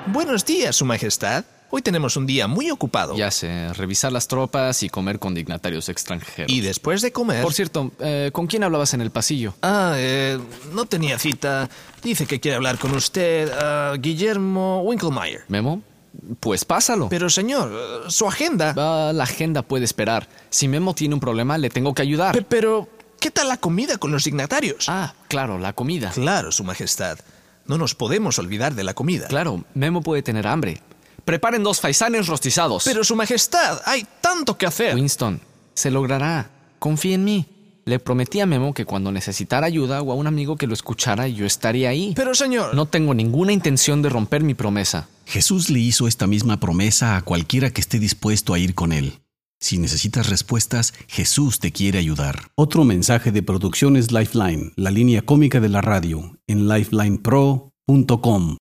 Buenos días, Su Majestad. Hoy tenemos un día muy ocupado. Ya sé, revisar las tropas y comer con dignatarios extranjeros. Y después de comer... Por cierto, ¿con quién hablabas en el pasillo? No tenía cita. Dice que quiere hablar con usted, Guillermo Winkelmeyer. ¿Memo? Pues pásalo. Pero señor, su agenda... La agenda puede esperar. Si Memo tiene un problema, le tengo que ayudar. Pero, ¿qué tal la comida con los dignatarios? Claro, la comida. Claro, Su Majestad. No nos podemos olvidar de la comida. Claro, Memo puede tener hambre. Preparen 2 faisanes rostizados. Pero, Su Majestad, hay tanto que hacer. Winston, se logrará. Confía en mí. Le prometí a Memo que cuando necesitara ayuda o a un amigo que lo escuchara, yo estaría ahí. Pero, señor... No tengo ninguna intención de romper mi promesa. Jesús le hizo esta misma promesa a cualquiera que esté dispuesto a ir con él. Si necesitas respuestas, Jesús te quiere ayudar. Otro mensaje de Producciones Lifeline, la línea cómica de la radio, en lifelinepro.com.